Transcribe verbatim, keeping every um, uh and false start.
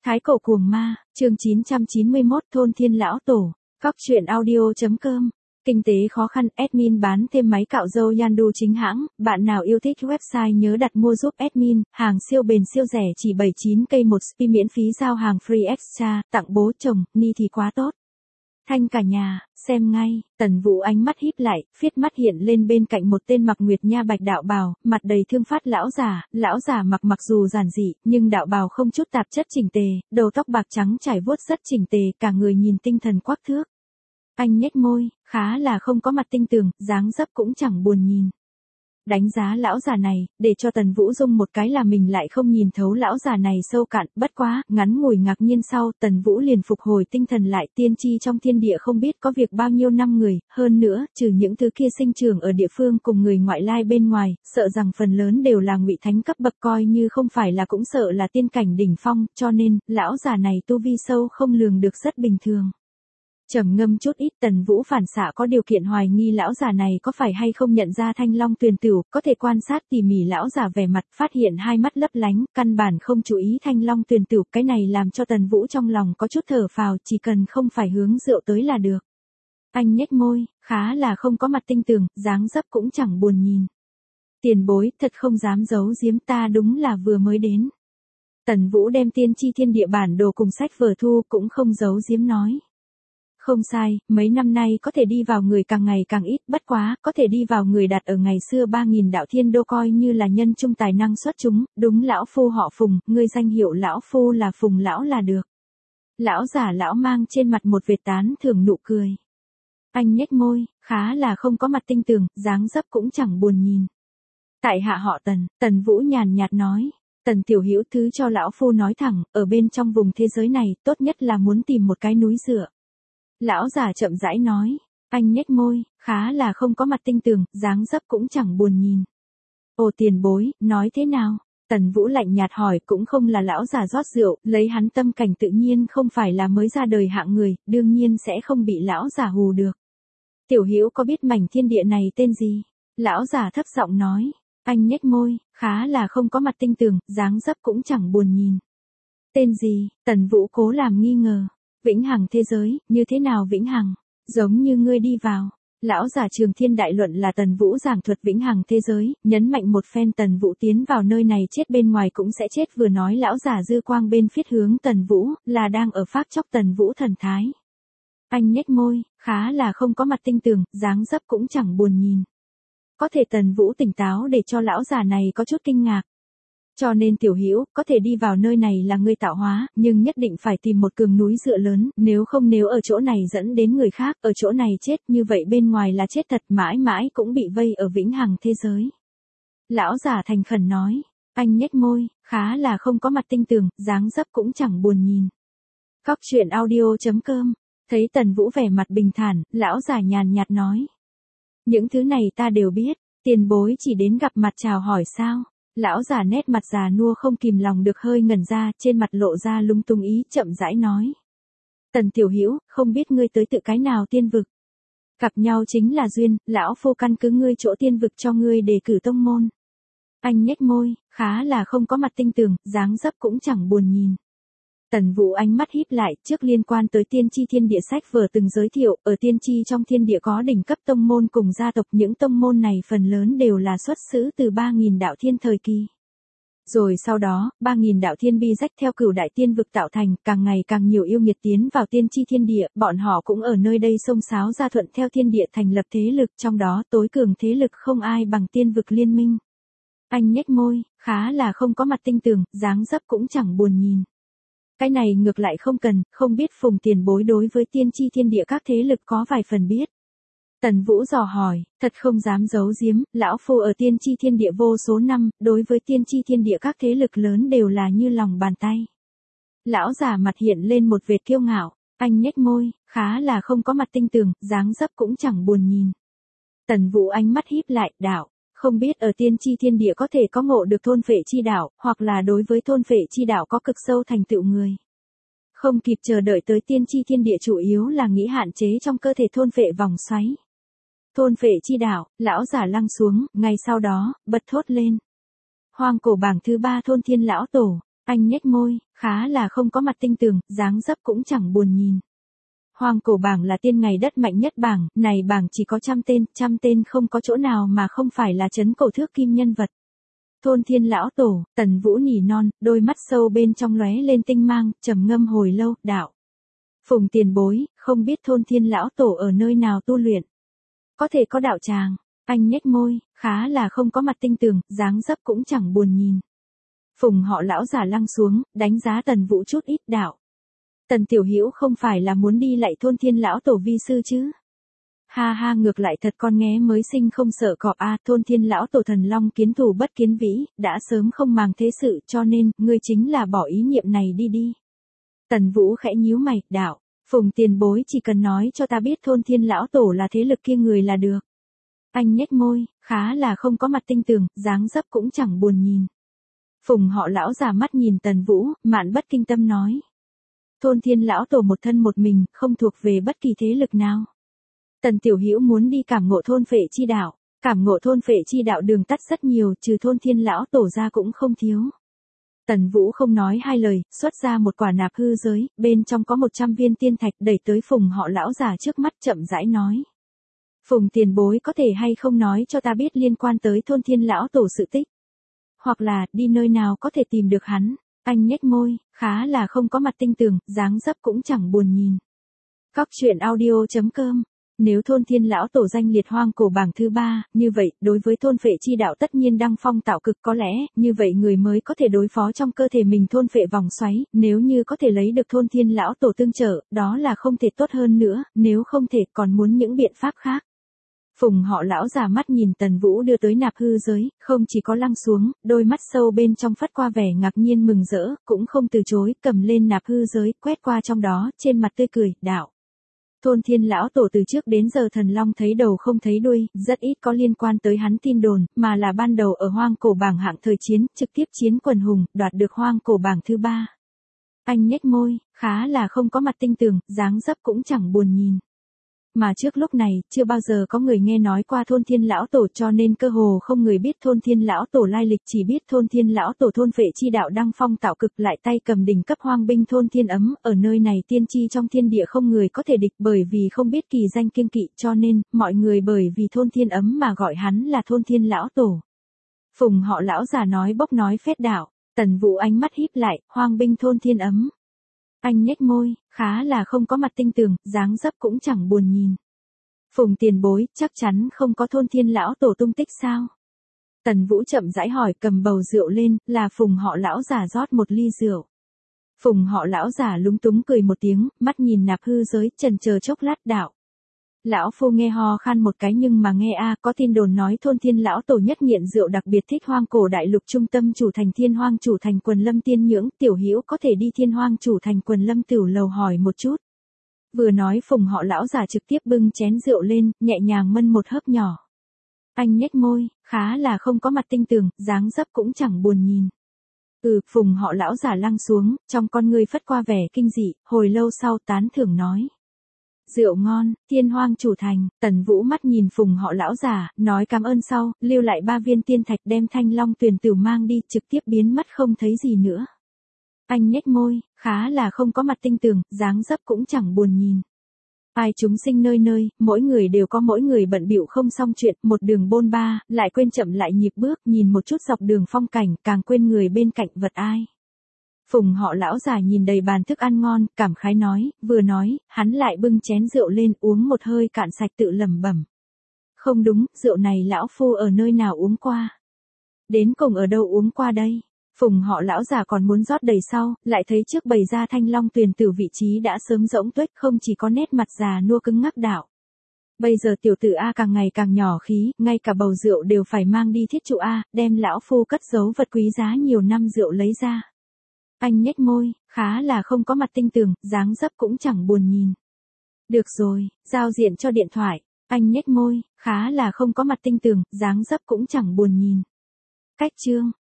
Thái cổ cuồng ma, chương chín trăm chín mươi mốt thôn thiên lão tổ, Cóc truyện audio chấm com. Kinh tế khó khăn, admin bán thêm máy cạo râu Yandu chính hãng, bạn nào yêu thích website nhớ đặt mua giúp admin, hàng siêu bền siêu rẻ chỉ bảy mươi chín cây một spi miễn phí giao hàng free extra, tặng bố chồng, ni thì quá tốt. Thanh cả nhà, xem ngay, Tần Vũ ánh mắt híp lại, phiết mắt hiện lên bên cạnh một tên mặc nguyệt nha bạch đạo bào, mặt đầy thương phát lão già, lão già mặc mặc dù giản dị, nhưng đạo bào không chút tạp chất chỉnh tề, đầu tóc bạc trắng trải vuốt rất chỉnh tề, cả người nhìn tinh thần quắc thước. Anh nhếch môi, khá là không có mặt tinh tường, dáng dấp cũng chẳng buồn nhìn. Đánh giá lão già này, để cho Tần Vũ Dung một cái là mình lại không nhìn thấu lão già này sâu cạn, bất quá, ngắn ngủi ngạc nhiên sau, Tần Vũ liền phục hồi tinh thần lại, tiên tri trong thiên địa không biết có việc bao nhiêu năm người, hơn nữa, trừ những thứ kia sinh trưởng ở địa phương cùng người ngoại lai bên ngoài, sợ rằng phần lớn đều là ngụy thánh cấp bậc, coi như không phải là cũng sợ là tiên cảnh đỉnh phong, cho nên, lão già này tu vi sâu không lường được rất bình thường. Trầm ngâm chút ít, Tần Vũ phản xạ có điều kiện hoài nghi lão già này có phải hay không nhận ra Thanh Long Tuyền Tửu, có thể quan sát tỉ mỉ lão già vẻ mặt, phát hiện hai mắt lấp lánh, căn bản không chú ý Thanh Long Tuyền Tửu, cái này làm cho Tần Vũ trong lòng có chút thở phào, chỉ cần không phải hướng rượu tới là được. Anh nhếch môi, khá là không có mặt tinh tường, dáng dấp cũng chẳng buồn nhìn. Tiền bối, thật không dám giấu giếm, ta đúng là vừa mới đến. Tần Vũ đem tiên tri thiên địa bản đồ cùng sách vở thu, cũng không giấu giếm nói. Không sai, mấy năm nay có thể đi vào người càng ngày càng ít, bất quá, có thể đi vào người đặt ở ngày xưa ba nghìn đạo thiên đô coi như là nhân trung tài năng xuất chúng, đúng lão phu họ Phùng, ngươi danh hiệu lão phu là Phùng lão là được. Lão giả lão mang trên mặt một vệt tán thưởng nụ cười. Anh nhếch môi, khá là không có mặt tinh tường, dáng dấp cũng chẳng buồn nhìn. Tại hạ họ Tần, Tần Vũ nhàn nhạt nói. Tần tiểu hữu thứ cho lão phu nói thẳng, ở bên trong vùng thế giới này, tốt nhất là muốn tìm một cái núi dựa. Lão già chậm rãi nói, anh nhếch môi, khá là không có mặt tinh tường, dáng dấp cũng chẳng buồn nhìn. Ồ tiền bối, nói thế nào? Tần Vũ lạnh nhạt hỏi, cũng không là lão già rót rượu, lấy hắn tâm cảnh tự nhiên không phải là mới ra đời hạng người, đương nhiên sẽ không bị lão già hù được. Tiểu hữu có biết mảnh thiên địa này tên gì? Lão già thấp giọng nói, anh nhếch môi, khá là không có mặt tinh tường, dáng dấp cũng chẳng buồn nhìn. Tên gì? Tần Vũ cố làm nghi ngờ. Vĩnh hằng thế giới, như thế nào vĩnh hằng? Giống như ngươi đi vào. Lão giả Trường Thiên đại luận là Tần Vũ giảng thuật vĩnh hằng thế giới, nhấn mạnh một phen Tần Vũ tiến vào nơi này chết bên ngoài cũng sẽ chết, vừa nói lão giả dư quang bên phiết hướng Tần Vũ, là đang ở phát chóc Tần Vũ thần thái. Anh nhếch môi, khá là không có mặt tinh tường, dáng dấp cũng chẳng buồn nhìn. Có thể Tần Vũ tỉnh táo để cho lão già này có chút kinh ngạc. Cho nên tiểu hữu, có thể đi vào nơi này là ngươi tạo hóa, nhưng nhất định phải tìm một cường núi dựa lớn, nếu không nếu ở chỗ này dẫn đến người khác, ở chỗ này chết, như vậy bên ngoài là chết thật, mãi mãi cũng bị vây ở vĩnh hằng thế giới. Lão giả thành khẩn nói, anh nhếch môi, khá là không có mặt tinh tường, dáng dấp cũng chẳng buồn nhìn. Cóc truyện audio chấm com, thấy Tần Vũ vẻ mặt bình thản, lão giả nhàn nhạt nói. Những thứ này ta đều biết, tiền bối chỉ đến gặp mặt chào hỏi sao? Lão già nét mặt già nua không kìm lòng được hơi ngẩn ra, trên mặt lộ ra lung tung ý, chậm rãi nói. Tần tiểu hữu, không biết ngươi tới tự cái nào tiên vực? Gặp nhau chính là duyên, lão phu căn cứ ngươi chỗ tiên vực cho ngươi đề cử tông môn. Anh nhếch môi, khá là không có mặt tinh tường, dáng dấp cũng chẳng buồn nhìn. Tần Vũ ánh mắt híp lại, trước liên quan tới tiên tri thiên địa sách vừa từng giới thiệu, ở tiên tri trong thiên địa có đỉnh cấp tông môn cùng gia tộc, những tông môn này phần lớn đều là xuất xứ từ ba nghìn đạo thiên thời kỳ. Rồi sau đó, ba nghìn đạo thiên bi rách theo cửu đại tiên vực tạo thành, càng ngày càng nhiều yêu nghiệt tiến vào tiên tri thiên địa, bọn họ cũng ở nơi đây xông xáo ra thuận theo thiên địa thành lập thế lực, trong đó tối cường thế lực không ai bằng tiên vực liên minh. Anh nhếch môi, khá là không có mặt tinh tường, dáng dấp cũng chẳng buồn nhìn. Cái này ngược lại không cần, không biết Phùng tiền bối đối với tiên tri thiên địa các thế lực có vài phần biết. Tần Vũ dò hỏi, thật không dám giấu giếm, lão phu ở tiên tri thiên địa vô số năm, đối với tiên tri thiên địa các thế lực lớn đều là như lòng bàn tay. Lão già mặt hiện lên một vệt kiêu ngạo, anh nhếch môi, khá là không có mặt tinh tường, dáng dấp cũng chẳng buồn nhìn. Tần Vũ ánh mắt híp lại, đạo. Không biết ở tiên tri thiên địa có thể có ngộ được thôn phệ chi đạo, hoặc là đối với thôn phệ chi đạo có cực sâu thành tựu người. Không kịp chờ đợi tới tiên tri thiên địa chủ yếu là nghĩ hạn chế trong cơ thể thôn phệ vòng xoáy. Thôn phệ chi đạo, lão giả lăng xuống, ngay sau đó, bật thốt lên. Hoang cổ bảng thứ ba thôn thiên lão tổ, Anh nhếch môi, khá là không có mặt tinh tường, dáng dấp cũng chẳng buồn nhìn. Hoang cổ bảng là tiên ngày đất mạnh nhất bảng, này bảng chỉ có trăm tên, trăm tên không có chỗ nào mà không phải là chấn cổ thước kim nhân vật. Thôn Thiên lão tổ, Tần Vũ nỉ non, đôi mắt sâu bên trong lóe lên tinh mang, trầm ngâm hồi lâu, đạo. Phùng tiền bối, không biết Thôn Thiên lão tổ ở nơi nào tu luyện. Có thể có đạo tràng, anh nhếch môi, khá là không có mặt tinh tường, dáng dấp cũng chẳng buồn nhìn. Phùng họ lão giả lăng xuống, đánh giá Tần Vũ chút ít, đạo. Tần tiểu hữu không phải là muốn đi lạy Thôn Thiên lão tổ vi sư chứ? Ha ha, ngược lại thật con nghé mới sinh không sợ cọp a, Thôn Thiên lão tổ thần long kiến thủ bất kiến vĩ, đã sớm không màng thế sự, cho nên ngươi chính là bỏ ý niệm này đi đi. Tần Vũ khẽ nhíu mày, đạo, Phùng tiền bối chỉ cần nói cho ta biết Thôn Thiên lão tổ là thế lực kia người là được. Anh nhếch môi, khá là không có mặt tinh tường, dáng dấp cũng chẳng buồn nhìn. Phùng họ lão giả mắt nhìn Tần Vũ, mạn bất kinh tâm nói. Thôn Thiên lão tổ một thân một mình, không thuộc về bất kỳ thế lực nào. Tần tiểu hữu muốn đi cảm ngộ thôn phệ chi đạo, cảm ngộ thôn phệ chi đạo đường tắt rất nhiều, trừ Thôn Thiên lão tổ ra cũng không thiếu. Tần Vũ không nói hai lời, xuất ra một quả nạp hư giới, bên trong có một trăm viên tiên thạch, đẩy tới Phùng họ lão giả trước mắt, chậm rãi nói. Phùng tiền bối có thể hay không nói cho ta biết liên quan tới Thôn Thiên lão tổ sự tích? Hoặc là, đi nơi nào có thể tìm được hắn? Anh nhếch môi, khá là không có mặt tinh tường, dáng dấp cũng chẳng buồn nhìn. Cóc truyện audio chấm com. Nếu Thôn Thiên lão tổ danh liệt hoang cổ bảng thứ ba, như vậy, đối với thôn phệ chi đạo tất nhiên đăng phong tạo cực, có lẽ, như vậy người mới có thể đối phó trong cơ thể mình thôn phệ vòng xoáy, nếu như có thể lấy được Thôn Thiên lão tổ tương trợ, đó là không thể tốt hơn nữa, nếu không thể còn muốn những biện pháp khác. Phùng họ lão giả mắt nhìn Tần Vũ đưa tới nạp hư giới, không chỉ có lăng xuống, đôi mắt sâu bên trong phất qua vẻ ngạc nhiên mừng rỡ, cũng không từ chối, cầm lên nạp hư giới, quét qua trong đó, trên mặt tươi cười, đạo. Thôn Thiên lão tổ từ trước đến giờ thần long thấy đầu không thấy đuôi, rất ít có liên quan tới hắn tin đồn, mà là ban đầu ở hoang cổ bảng hạng thời chiến, trực tiếp chiến quần hùng, đoạt được hoang cổ bảng thứ ba. Anh nhếch môi, khá là không có mặt tinh tường, dáng dấp cũng chẳng buồn nhìn. Mà trước lúc này, chưa bao giờ có người nghe nói qua Thôn Thiên lão tổ, cho nên cơ hồ không người biết Thôn Thiên lão tổ lai lịch, chỉ biết Thôn Thiên lão tổ thôn phệ chi đạo đăng phong tạo cực, lại tay cầm đỉnh cấp hoang binh Thôn Thiên ấm, ở nơi này tiên tri trong thiên địa không người có thể địch, bởi vì không biết kỳ danh kiêng kỵ, cho nên mọi người bởi vì Thôn Thiên ấm mà gọi hắn là Thôn Thiên lão tổ. Phùng họ lão già nói bốc nói phét đạo, Tần Vũ ánh mắt híp lại, hoang binh Thôn Thiên ấm. Anh nhếch môi, khá là không có mặt tinh tường, dáng dấp cũng chẳng buồn nhìn. Phùng tiền bối, chắc chắn không có Thôn Thiên lão tổ tung tích sao? Tần Vũ chậm rãi hỏi, cầm bầu rượu lên, là Phùng họ lão giả rót một ly rượu. Phùng họ lão giả lúng túng cười một tiếng, mắt nhìn nạp hư giới, chần chờ chốc lát, đạo. Lão phu nghe ho khan một cái, nhưng mà nghe a, có tin đồn nói Thôn Thiên lão tổ nhất nghiện rượu, đặc biệt thích hoang cổ đại lục trung tâm chủ thành Thiên Hoang chủ thành Quần Lâm tiên nhưỡng, tiểu hữu có thể đi Thiên Hoang chủ thành Quần Lâm tửu lầu hỏi một chút. Vừa nói Phùng họ lão giả trực tiếp bưng chén rượu lên, nhẹ nhàng mân một hớp nhỏ. Anh nhếch môi, khá là không có mặt tinh tường, dáng dấp cũng chẳng buồn nhìn. Ừ, Phùng họ lão giả lăng xuống, trong con ngươi phất qua vẻ kinh dị, hồi lâu sau tán thưởng nói. Rượu ngon, Thiên Hoang chủ thành. Tần Vũ mắt nhìn Phùng họ lão giả, nói cảm ơn sau, lưu lại ba viên tiên thạch, đem Thanh Long Tuyền Tửu mang đi, trực tiếp biến mất không thấy gì nữa. Anh nhếch môi, khá là không có mặt tinh tường, dáng dấp cũng chẳng buồn nhìn. Ai chúng sinh nơi nơi, mỗi người đều có mỗi người bận bịu không xong chuyện, một đường bôn ba, lại quên chậm lại nhịp bước, nhìn một chút dọc đường phong cảnh, càng quên người bên cạnh vật ai. Phùng họ lão già nhìn đầy bàn thức ăn ngon, cảm khái nói, vừa nói, hắn lại bưng chén rượu lên, uống một hơi cạn sạch, tự lẩm bẩm. Không đúng, rượu này lão phu ở nơi nào uống qua? Đến cùng ở đâu uống qua đây? Phùng họ lão già còn muốn rót đầy sau, lại thấy trước bày ra Thanh Long Tuyền Tửu vị trí đã sớm rỗng tuếch, không chỉ có nét mặt già nua cứng ngắc đạo. Bây giờ tiểu tử A càng ngày càng nhỏ khí, ngay cả bầu rượu đều phải mang đi thiết trụ A, đem lão phu cất giấu vật quý giá nhiều năm rượu lấy ra. Anh nhếch môi, khá là không có mặt tinh tường, dáng dấp cũng chẳng buồn nhìn. Được rồi, giao diện cho điện thoại. Anh nhếch môi, khá là không có mặt tinh tường, dáng dấp cũng chẳng buồn nhìn. Cách chương.